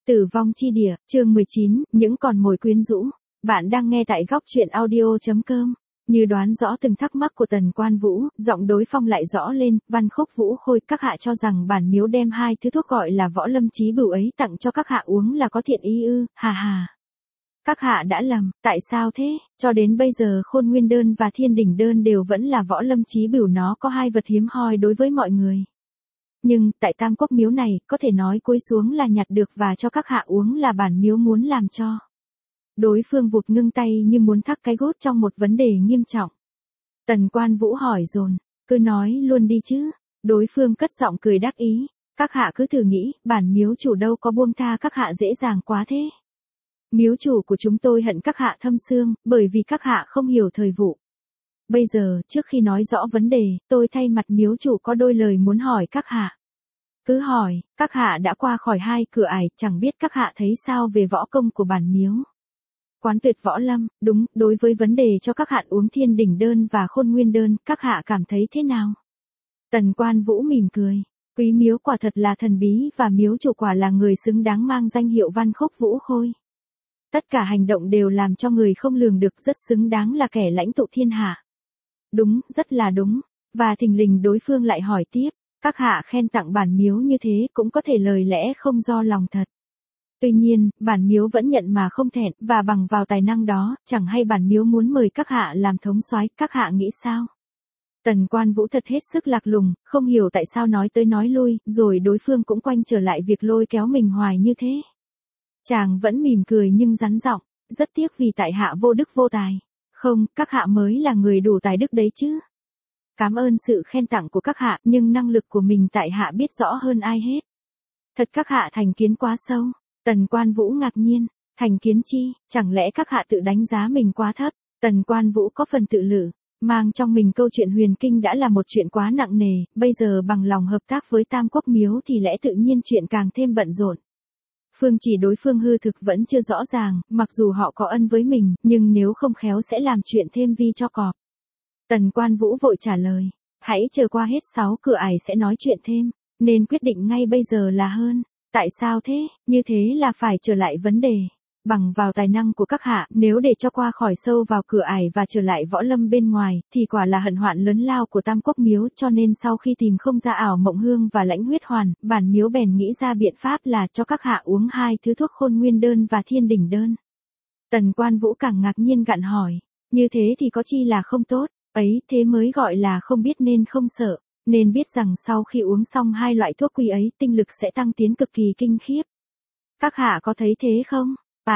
Tử vong chi địa, chương 19, những con mồi quyến rũ. Bạn đang nghe tại góc truyện audio.com. Như đoán rõ từng thắc mắc của Tần Quan Vũ, giọng đối phong lại rõ lên, Văn Khúc Vũ Khôi, các hạ cho rằng bản miếu đem hai thứ thuốc gọi là võ lâm chí bửu ấy tặng cho các hạ uống là có thiện ý ư, hà hà. Các hạ đã lầm, tại sao thế? Cho đến bây giờ Khôn Nguyên Đơn và Thiên Đỉnh Đơn đều vẫn là võ lâm chí bửu, nó có hai vật hiếm hoi đối với mọi người. Nhưng, tại Tam Quốc miếu này, có thể nói cúi xuống là nhặt được và cho các hạ uống là bản miếu muốn làm cho. Đối phương vụt ngưng tay như muốn thắc cái gốt trong một vấn đề nghiêm trọng. Tần Quan Vũ hỏi dồn, cứ nói luôn đi chứ. Đối phương cất giọng cười đắc ý, các hạ cứ thử nghĩ, bản miếu chủ đâu có buông tha các hạ dễ dàng quá thế. Miếu chủ của chúng tôi hận các hạ thâm xương, bởi vì các hạ không hiểu thời vụ. Bây giờ, trước khi nói rõ vấn đề, tôi thay mặt miếu chủ có đôi lời muốn hỏi các hạ. Cứ hỏi, các hạ đã qua khỏi hai cửa ải, chẳng biết các hạ thấy sao về võ công của bản miếu. Quán tuyệt võ lâm, đúng, đối với vấn đề cho các hạ uống Thiên Đỉnh Đơn và Khôn Nguyên Đơn, các hạ cảm thấy thế nào? Tần Quan Vũ mỉm cười, quý miếu quả thật là thần bí và miếu chủ quả là người xứng đáng mang danh hiệu Văn Khúc Vũ Khôi. Tất cả hành động đều làm cho người không lường được, rất xứng đáng là kẻ lãnh tụ thiên hạ. Đúng, rất là đúng. Và thình lình đối phương lại hỏi tiếp, các hạ khen tặng bản miếu như thế cũng có thể lời lẽ không do lòng thật. Tuy nhiên, bản miếu vẫn nhận mà không thẹn, và bằng vào tài năng đó, chẳng hay bản miếu muốn mời các hạ làm thống soái, các hạ nghĩ sao? Tần Quan Vũ thật hết sức lạc lùng, không hiểu tại sao nói tới nói lui, rồi đối phương cũng quanh trở lại việc lôi kéo mình hoài như thế. Chàng vẫn mỉm cười nhưng rắn giọng, rất tiếc vì tại hạ vô đức vô tài. Không, các hạ mới là người đủ tài đức đấy chứ. Cảm ơn sự khen tặng của các hạ, nhưng năng lực của mình tại hạ biết rõ hơn ai hết. Thật các hạ thành kiến quá sâu. Tần Quan Vũ ngạc nhiên, thành kiến chi, chẳng lẽ các hạ tự đánh giá mình quá thấp? Tần Quan Vũ có phần tự lử, mang trong mình câu chuyện huyền kinh đã là một chuyện quá nặng nề, bây giờ bằng lòng hợp tác với Tam Quốc miếu thì lẽ tự nhiên chuyện càng thêm bận rộn. Phương chỉ đối phương hư thực vẫn chưa rõ ràng, mặc dù họ có ân với mình, nhưng nếu không khéo sẽ làm chuyện thêm vi cho cọp. Tần Quan Vũ vội trả lời, hãy chờ qua hết 6 cửa ải sẽ nói chuyện thêm, nên quyết định ngay bây giờ là hơn. Tại sao thế? Như thế là phải trở lại vấn đề. Bằng vào tài năng của các hạ, nếu để cho qua khỏi sâu vào cửa ải và trở lại võ lâm bên ngoài, thì quả là hận hoạn lớn lao của Tam Quốc miếu, cho nên sau khi tìm không ra ảo mộng hương và lãnh huyết hoàn, bản miếu bèn nghĩ ra biện pháp là cho các hạ uống hai thứ thuốc Khôn Nguyên Đơn và Thiên Đỉnh Đơn. Tần Quan Vũ càng ngạc nhiên gặn hỏi, như thế thì có chi là không tốt, ấy thế mới gọi là không biết nên không sợ. Nên biết rằng sau khi uống xong hai loại thuốc quý ấy, tinh lực sẽ tăng tiến cực kỳ kinh khiếp. Các hạ có thấy thế không?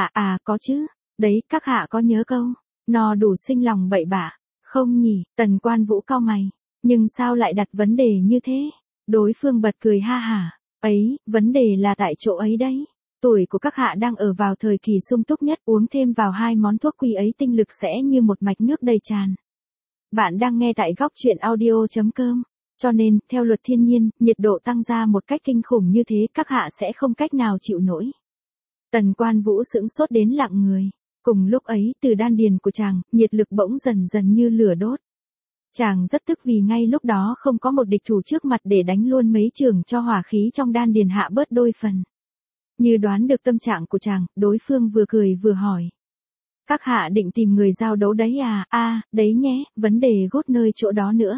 Có chứ. Đấy, các hạ có nhớ câu, no đủ sinh lòng bậy bạ. Không nhỉ? Tần Quan Vũ cau mày. Nhưng sao lại đặt vấn đề như thế? Đối phương bật cười ha hả. Ấy, vấn đề là tại chỗ ấy đấy. Tuổi của các hạ đang ở vào thời kỳ sung túc nhất, uống thêm vào hai món thuốc quý ấy tinh lực sẽ như một mạch nước đầy tràn. Bạn đang nghe tại góc truyện audio.com. Cho nên, theo luật thiên nhiên, nhiệt độ tăng ra một cách kinh khủng như thế các hạ sẽ không cách nào chịu nổi. Tần Quan Vũ sững sốt đến lặng người. Cùng lúc ấy, từ đan điền của chàng, nhiệt lực bỗng dần dần như lửa đốt. Chàng rất tức vì ngay lúc đó không có một địch thủ trước mặt để đánh luôn mấy chưởng cho hỏa khí trong đan điền hạ bớt đôi phần. Như đoán được tâm trạng của chàng, đối phương vừa cười vừa hỏi. Các hạ định tìm người giao đấu đấy à? Đấy nhé, vấn đề gốt nơi chỗ đó nữa.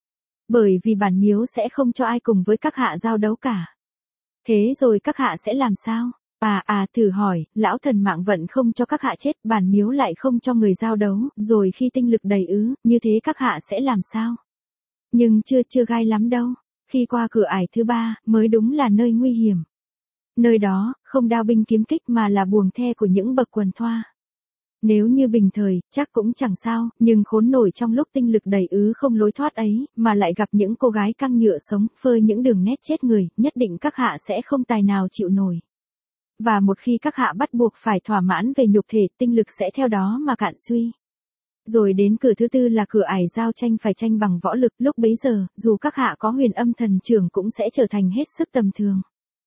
Bởi vì bản miếu sẽ không cho ai cùng với các hạ giao đấu cả. Thế rồi các hạ sẽ làm sao? Thử hỏi, lão thần mạng vận không cho các hạ chết, bản miếu lại không cho người giao đấu, rồi khi tinh lực đầy như thế các hạ sẽ làm sao? Nhưng chưa gai lắm đâu. Khi qua cửa ải thứ 3, mới đúng là nơi nguy hiểm. Nơi đó, không đao binh kiếm kích mà là buồng the của những bậc quần thoa. Nếu như bình thời, chắc cũng chẳng sao, nhưng khốn nổi trong lúc tinh lực đầy không lối thoát ấy, mà lại gặp những cô gái căng nhựa sống, phơi những đường nét chết người, nhất định các hạ sẽ không tài nào chịu nổi. Và một khi các hạ bắt buộc phải thỏa mãn về nhục thể, tinh lực sẽ theo đó mà cạn suy. Rồi đến cửa thứ 4 là cửa ải giao tranh phải tranh bằng võ lực, lúc bấy giờ, dù các hạ có Huyền Âm Thần Chưởng cũng sẽ trở thành hết sức tầm thường.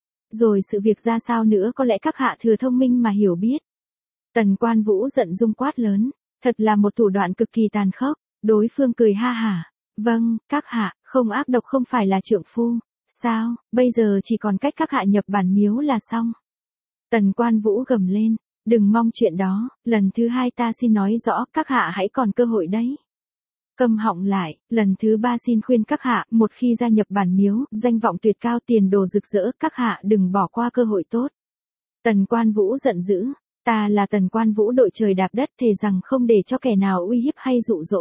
Rồi sự việc ra sao nữa có lẽ các hạ thừa thông minh mà hiểu biết. Tần Quan Vũ giận dung quát lớn, thật là một thủ đoạn cực kỳ tàn khốc. Đối phương cười ha hả, vâng, các hạ, không ác độc không phải là trượng phu. Sao, bây giờ chỉ còn cách các hạ nhập bản miếu là xong. Tần Quan Vũ gầm lên, đừng mong chuyện đó, lần thứ 2 ta xin nói rõ, các hạ hãy còn cơ hội đấy. Câm họng lại, lần thứ 3 xin khuyên các hạ, một khi gia nhập bản miếu, danh vọng tuyệt cao, tiền đồ rực rỡ, các hạ đừng bỏ qua cơ hội tốt. Tần Quan Vũ giận dữ, ta là Tần Quan Vũ đội trời đạp đất, thề rằng không để cho kẻ nào uy hiếp hay dụ dỗ.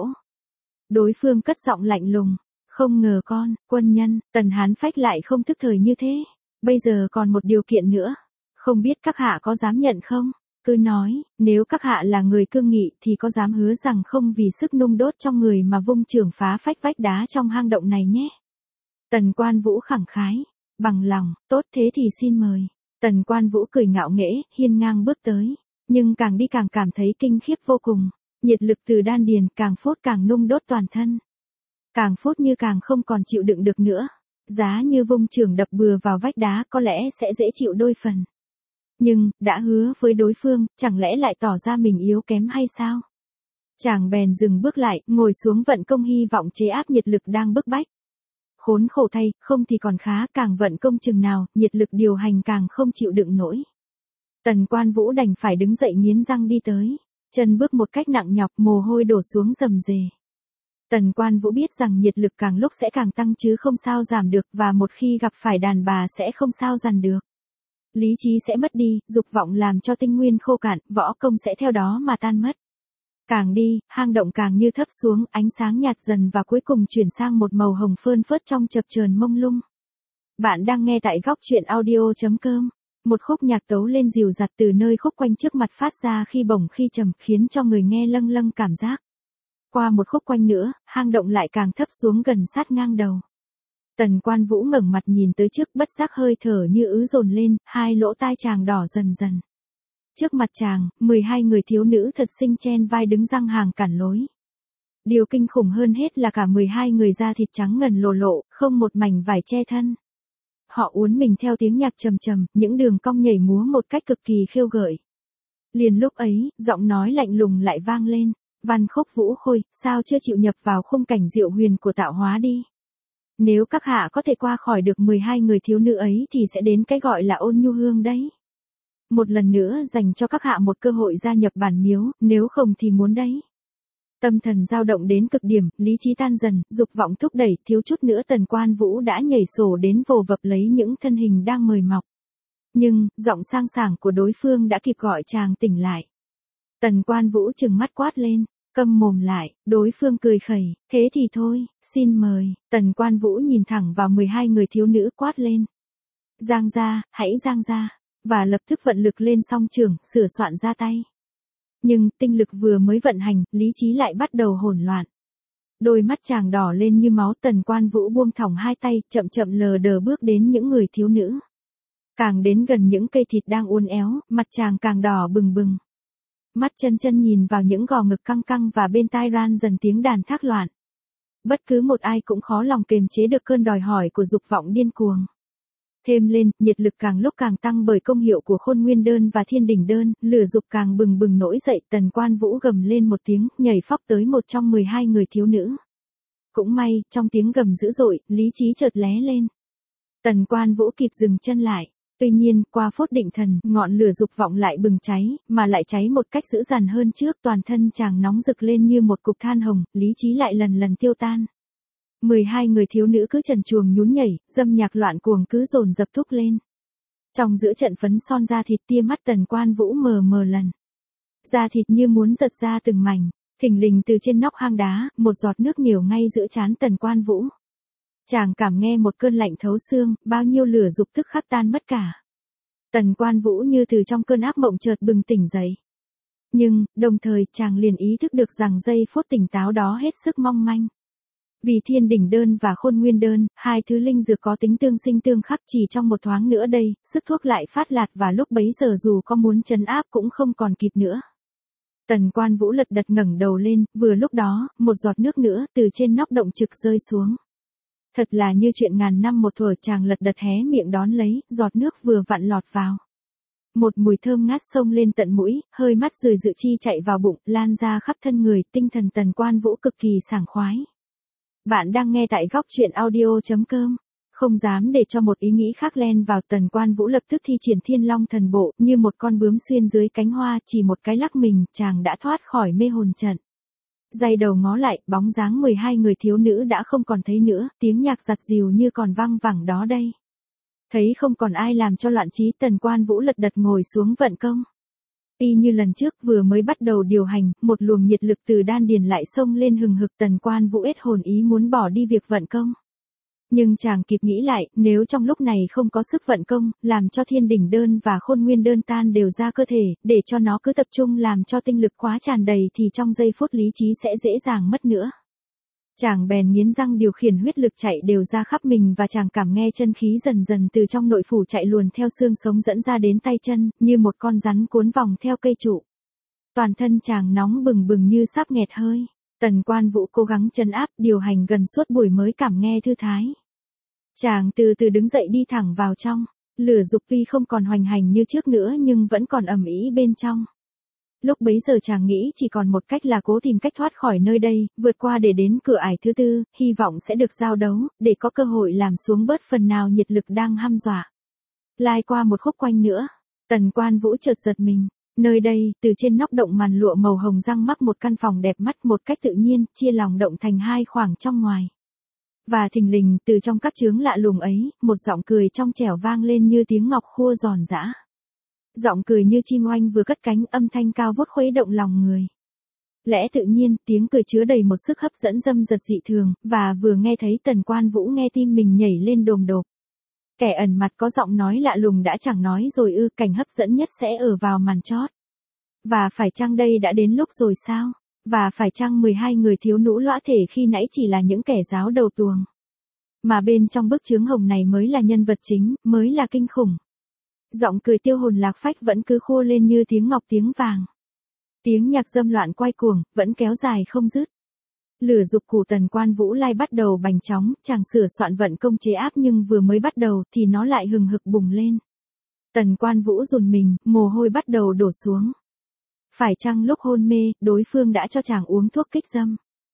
Đối phương cất giọng lạnh lùng, không ngờ quân nhân, Tần Hán Phách lại không thức thời như thế. Bây giờ còn một điều kiện nữa, không biết các hạ có dám nhận không? Cứ nói, nếu các hạ là người cương nghị thì có dám hứa rằng không vì sức nung đốt trong người mà vung chưởng phá phách vách đá trong hang động này nhé. Tần Quan Vũ khẳng khái, bằng lòng, tốt thế thì xin mời. Tần Quan Vũ cười ngạo nghễ, hiên ngang bước tới, nhưng càng đi càng cảm thấy kinh khiếp vô cùng, nhiệt lực từ đan điền càng phốt càng nung đốt toàn thân. Càng phốt như càng không còn chịu đựng được nữa, giá như vung chưởng đập bừa vào vách đá có lẽ sẽ dễ chịu đôi phần. Nhưng, đã hứa với đối phương, chẳng lẽ lại tỏ ra mình yếu kém hay sao? Chàng bèn dừng bước lại, ngồi xuống vận công hy vọng chế áp nhiệt lực đang bức bách. Khốn khổ thay, không thì còn khá, càng vận công chừng nào, nhiệt lực điều hành càng không chịu đựng nổi. Tần Quan Vũ đành phải đứng dậy nghiến răng đi tới, chân bước một cách nặng nhọc, mồ hôi đổ xuống rầm rề. Tần Quan Vũ biết rằng nhiệt lực càng lúc sẽ càng tăng chứ không sao giảm được, và một khi gặp phải đàn bà sẽ không sao dằn được. Lý trí sẽ mất đi, dục vọng làm cho tinh nguyên khô cạn, võ công sẽ theo đó mà tan mất. Càng đi, hang động càng như thấp xuống, ánh sáng nhạt dần và cuối cùng chuyển sang một màu hồng phơn phớt trong chập chờn mông lung. Bạn đang nghe tại góc truyện audio.com. Một khúc nhạc tấu lên dịu dặt từ nơi khúc quanh trước mặt phát ra khi bổng khi trầm, khiến cho người nghe lâng lâng cảm giác. Qua một khúc quanh nữa, hang động lại càng thấp xuống gần sát ngang đầu. Tần Quan Vũ ngẩng mặt nhìn tới trước, bất giác hơi thở như ứ dồn lên, hai lỗ tai chàng đỏ dần dần. Trước mặt chàng, 12 người thiếu nữ thật xinh chen vai đứng răng hàng cản lối. Điều kinh khủng hơn hết là cả 12 người da thịt trắng ngần lộ lộ, không một mảnh vải che thân. Họ uốn mình theo tiếng nhạc trầm trầm, những đường cong nhảy múa một cách cực kỳ khiêu gợi. Liền lúc ấy, giọng nói lạnh lùng lại vang lên, Văn Khúc Vũ Khôi, sao chưa chịu nhập vào khung cảnh diệu huyền của tạo hóa đi? Nếu các hạ có thể qua khỏi được 12 người thiếu nữ ấy thì sẽ đến cái gọi là ôn nhu hương đấy. Một lần nữa dành cho các hạ một cơ hội gia nhập bản miếu, nếu không thì muốn đấy. Tâm thần dao động đến cực điểm, lý trí tan dần, dục vọng thúc đẩy, thiếu chút nữa Tần Quan Vũ đã nhảy sổ đến vồ vập lấy những thân hình đang mời mọc. Nhưng, giọng sang sảng của đối phương đã kịp gọi chàng tỉnh lại. Tần Quan Vũ trừng mắt quát lên, câm mồm lại, đối phương cười khẩy, thế thì thôi, xin mời. Tần Quan Vũ nhìn thẳng vào 12 người thiếu nữ quát lên. Giang ra, hãy giang ra, và lập tức vận lực lên song trường, sửa soạn ra tay. Nhưng, tinh lực vừa mới vận hành, lý trí lại bắt đầu hỗn loạn. Đôi mắt chàng đỏ lên như máu, Tần Quan Vũ buông thõng hai tay, chậm chậm lờ đờ bước đến những người thiếu nữ. Càng đến gần những cây thịt đang uốn éo, mặt chàng càng đỏ bừng bừng. Mắt chân chân nhìn vào những gò ngực căng căng và bên tai ran dần tiếng đàn thác loạn. Bất cứ một ai cũng khó lòng kềm chế được cơn đòi hỏi của dục vọng điên cuồng. Thêm lên, nhiệt lực càng lúc càng tăng bởi công hiệu của Khôn Nguyên Đơn và Thiên Đỉnh Đơn, lửa dục càng bừng bừng nổi dậy, Tần Quan Vũ gầm lên một tiếng, nhảy phóc tới một trong 12 người thiếu nữ. Cũng may, trong tiếng gầm dữ dội, lý trí chợt lé lên. Tần Quan Vũ kịp dừng chân lại. Tuy nhiên, qua phút định thần, ngọn lửa dục vọng lại bừng cháy, mà lại cháy một cách dữ dằn hơn trước, toàn thân chàng nóng rực lên như một cục than hồng, lý trí lại lần lần tiêu tan. 12 người thiếu nữ cứ trần truồng nhún nhảy, dâm nhạc loạn cuồng cứ dồn dập thúc lên. Trong giữa trận phấn son da thịt, tia mắt Tần Quan Vũ mờ mờ lần. Da thịt như muốn giật ra từng mảnh, thình lình từ trên nóc hang đá, một giọt nước nhiều ngay giữa trán Tần Quan Vũ. Chàng cảm nghe một cơn lạnh thấu xương, bao nhiêu lửa dục tức khắc tan mất cả. Tần Quan Vũ như từ trong cơn ác mộng chợt bừng tỉnh dậy. Nhưng, đồng thời chàng liền ý thức được rằng giây phút tỉnh táo đó hết sức mong manh. Vì Thiên Đỉnh Đơn và Khôn Nguyên Đơn, hai thứ linh dược có tính tương sinh tương khắc, chỉ trong một thoáng nữa đây, sức thuốc lại phát lạt và lúc bấy giờ dù có muốn trấn áp cũng không còn kịp nữa. Tần Quan Vũ lật đật ngẩng đầu lên, vừa lúc đó, một giọt nước nữa từ trên nóc động trực rơi xuống. Thật là như chuyện ngàn năm một thuở, chàng lật đật hé miệng đón lấy, giọt nước vừa vặn lọt vào. Một mùi thơm ngát xông lên tận mũi, hơi mắt rười dự chi chạy vào bụng, lan ra khắp thân người, tinh thần Tần Quan Vũ cực kỳ sảng khoái. Bạn đang nghe tại góc truyện audio.com. Không dám để cho một ý nghĩ khác len vào, Tần Quan Vũ lập tức thi triển Thiên Long thần bộ, như một con bướm xuyên dưới cánh hoa, chỉ một cái lắc mình, chàng đã thoát khỏi mê hồn trận. Giây đầu ngó lại, bóng dáng 12 người thiếu nữ đã không còn thấy nữa, tiếng nhạc giặt dìu như còn vang vẳng đó đây. Thấy không còn ai làm cho loạn trí, Tần Quan Vũ lật đật ngồi xuống vận công. Y như lần trước vừa mới bắt đầu điều hành, một luồng nhiệt lực từ đan điền lại xông lên hừng hực, Tần Quan Vũ hết hồn ý muốn bỏ đi việc vận công. Nhưng chàng kịp nghĩ lại, nếu trong lúc này không có sức vận công, làm cho thiên đỉnh đơn và khôn nguyên đơn tan đều ra cơ thể, để cho nó cứ tập trung làm cho tinh lực quá tràn đầy thì trong giây phút lý trí sẽ dễ dàng mất nữa. Chàng bèn nghiến răng điều khiển huyết lực chạy đều ra khắp mình và chàng cảm nghe chân khí dần dần từ trong nội phủ chạy luồn theo xương sống dẫn ra đến tay chân, như một con rắn cuốn vòng theo cây trụ. Toàn thân chàng nóng bừng bừng như sắp nghẹt hơi. Tần Quan Vũ cố gắng trấn áp, điều hành gần suốt buổi mới cảm nghe thư thái. Chàng từ từ đứng dậy đi thẳng vào trong. Lửa dục tuy không còn hoành hành như trước nữa nhưng vẫn còn ầm ĩ bên trong. Lúc bấy giờ chàng nghĩ chỉ còn một cách là cố tìm cách thoát khỏi nơi đây, vượt qua để đến cửa ải thứ tư, hy vọng sẽ được giao đấu, để có cơ hội làm xuống bớt phần nào nhiệt lực đang hăm dọa. Lai qua một khúc quanh nữa, Tần Quan Vũ chợt giật mình. Nơi đây, từ trên nóc động màn lụa màu hồng răng mắc một căn phòng đẹp mắt một cách tự nhiên, chia lòng động thành hai khoảng trong ngoài. Và thình lình, từ trong các chướng lạ lùng ấy, một giọng cười trong trẻo vang lên như tiếng ngọc khua giòn giã. Giọng cười như chim oanh vừa cất cánh, âm thanh cao vút khuấy động lòng người. Lẽ tự nhiên, tiếng cười chứa đầy một sức hấp dẫn dâm dật dị thường, và vừa nghe thấy Tần Quan Vũ nghe tim mình nhảy lên đồm đột. Kẻ ẩn mặt có giọng nói lạ lùng đã chẳng nói rồi ư, cảnh hấp dẫn nhất sẽ ở vào màn chót. Và phải chăng đây đã đến lúc rồi sao? Và phải chăng 12 người thiếu nữ lõa thể khi nãy chỉ là những kẻ giáo đầu tuồng? Mà bên trong bức chướng hồng này mới là nhân vật chính, mới là kinh khủng. Giọng cười tiêu hồn lạc phách vẫn cứ khua lên như tiếng ngọc tiếng vàng. Tiếng nhạc dâm loạn quay cuồng, vẫn kéo dài không dứt. Lửa dục của Tần Quan Vũ lai bắt đầu bành tróng, chàng sửa soạn vận công chế áp nhưng vừa mới bắt đầu thì nó lại hừng hực bùng lên. Tần Quan Vũ run mình, mồ hôi bắt đầu đổ xuống. Phải chăng lúc hôn mê, đối phương đã cho chàng uống thuốc kích dâm?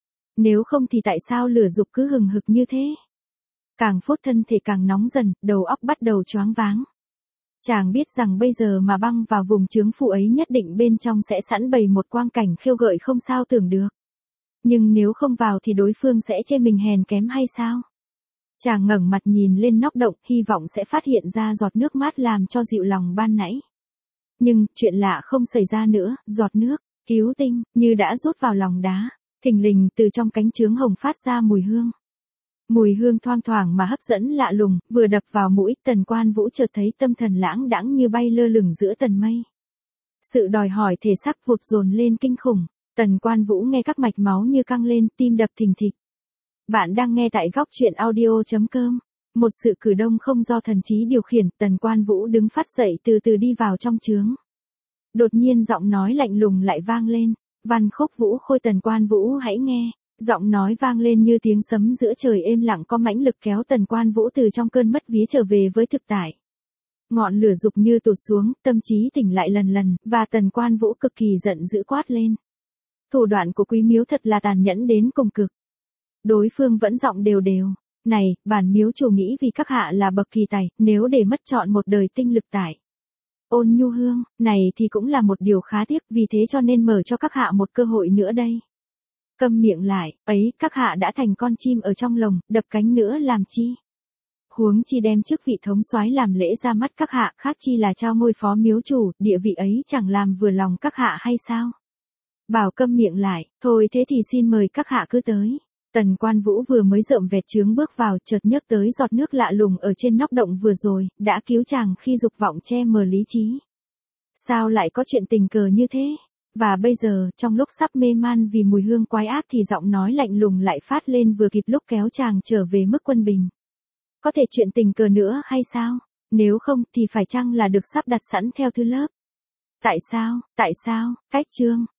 Nếu không thì tại sao lửa dục cứ hừng hực như thế? Càng phút thân thể càng nóng dần, đầu óc bắt đầu choáng váng. Chàng biết rằng bây giờ mà băng vào vùng chướng phủ ấy nhất định bên trong sẽ sẵn bày một quang cảnh khiêu gợi không sao tưởng được. Nhưng nếu không vào thì đối phương sẽ chê mình hèn kém hay sao? Chàng ngẩng mặt nhìn lên nóc động, hy vọng sẽ phát hiện ra giọt nước mát làm cho dịu lòng ban nãy. Nhưng, chuyện lạ không xảy ra nữa, giọt nước, cứu tinh, như đã rút vào lòng đá. Thình lình từ trong cánh chướng hồng phát ra mùi hương. Mùi hương thoang thoảng mà hấp dẫn lạ lùng, vừa đập vào mũi, Tần Quan Vũ chợt thấy tâm thần lãng đãng như bay lơ lửng giữa tầng mây. Sự đòi hỏi thể xác vụt dồn lên kinh khủng. Tần Quan Vũ nghe các mạch máu như căng lên, tim đập thình thịch. Bạn đang nghe tại góc truyện audio.com. Một sự cử động không do thần trí điều khiển, Tần Quan Vũ đứng phát dậy từ từ đi vào trong chướng. Đột nhiên giọng nói lạnh lùng lại vang lên. Văn Khúc Vũ Khôi, Tần Quan Vũ hãy nghe. Giọng nói vang lên như tiếng sấm giữa trời êm lặng, có mãnh lực kéo Tần Quan Vũ từ trong cơn mất vía trở về với thực tại. Ngọn lửa dục như tụt xuống, tâm trí tỉnh lại lần lần, và Tần Quan Vũ cực kỳ giận dữ quát lên. Thủ đoạn của Quý Miếu thật là tàn nhẫn đến cùng cực. Đối phương vẫn giọng đều đều. Này, bản miếu chủ nghĩ vì các hạ là bậc kỳ tài, nếu để mất trọn một đời tinh lực tại Ôn Nhu Hương, này thì cũng là một điều khá tiếc, vì thế cho nên mở cho các hạ một cơ hội nữa đây. Câm miệng lại, ấy, các hạ đã thành con chim ở trong lồng, đập cánh nữa làm chi? Huống chi đem chức vị thống soái làm lễ ra mắt các hạ, khác chi là trao ngôi phó miếu chủ, địa vị ấy chẳng làm vừa lòng các hạ hay sao? Bảo câm miệng lại, thôi thế thì xin mời các hạ cứ tới. Tần Quan Vũ vừa mới rợm vẹt chướng bước vào, chợt nhớ tới giọt nước lạ lùng ở trên nóc động vừa rồi, đã cứu chàng khi dục vọng che mờ lý trí. Sao lại có chuyện tình cờ như thế? Và bây giờ, trong lúc sắp mê man vì mùi hương quái ác thì giọng nói lạnh lùng lại phát lên vừa kịp lúc kéo chàng trở về mức quân bình. Có thể chuyện tình cờ nữa hay sao? Nếu không thì phải chăng là được sắp đặt sẵn theo thứ lớp? Tại sao? Cách chương